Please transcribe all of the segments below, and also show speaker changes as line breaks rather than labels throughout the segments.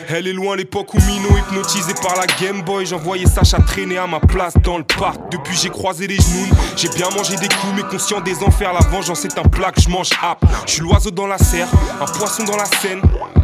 Elle est loin l'époque où Mino hypnotisé par la Game Boy. J'envoyais Sacha traîner à ma place dans le parc. Depuis j'ai croisé les genoux, j'ai bien mangé des coups. Mais conscient des enfers, la vengeance est un plat que je mange hap. Je suis l'oiseau dans la serre, un poisson dans la Seine.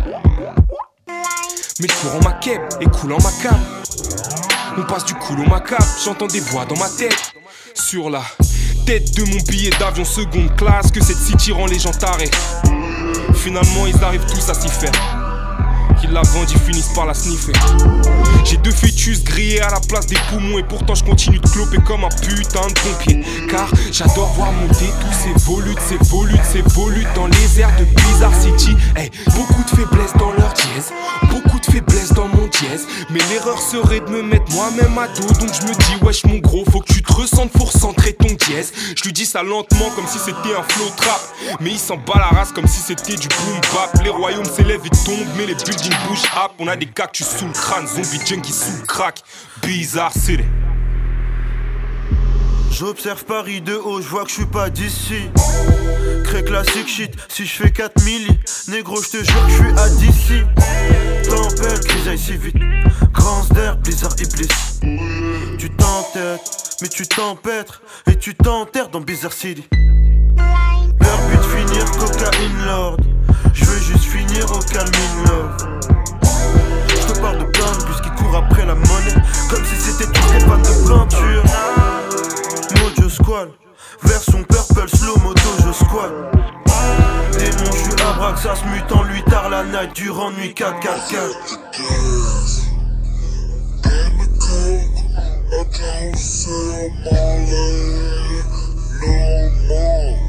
Mais le courant ma quête et coule en ma cape. On passe du cool au macabre, j'entends des voix dans ma tête. Sur la tête de mon billet d'avion seconde classe, que cette city rend les gens tarés. Finalement ils arrivent tous à s'y faire. Qu'ils la vendent, ils finissent par la sniffer. J'ai 2 fœtus grillés à la place des poumons. Et pourtant je continue de cloper comme un putain de pompier. Car j'adore voir monter tous ces volutes dans les airs de Bizarre City. Hey, beaucoup de faiblesses dans leur dièse, beaucoup de faiblesses dans mon dièse. Mais l'erreur serait de me mettre moi-même à dos. Donc je me dis wesh mon gros, faut que tu te ressentes pour centrer ton dièse. Je lui dis ça lentement comme si c'était un flow trap. Mais il s'en bat la race comme si c'était du boom bap. Les royaumes s'élèvent et tombent, mais les buildings bouge up, on a des cactus sous le crâne, zombie junkie sous le crack, Bizarre City.
J'observe Paris de haut, je vois que je suis pas d'ici. Crée classique shit, si je fais 4 milli. Négro, je te jure que je suis à d'ici. Tempête, grisaille si vite. Grand d'air, blizzard iblis. Tu t'entêtes, mais tu t'empêtres. Et tu t'enterres dans Bizarre City. Leur but finir cocaïne lord. Je veux juste finir au calme in love. Je te parle de plein de bus qui courent après la monnaie. Comme si c'était tous des fans de peinture. Mojo squal, version purple slow moto je squat. Démon je suis Abraxas mutant lui tard la night durant nuit 4-4-4. I don't feel my lady no more.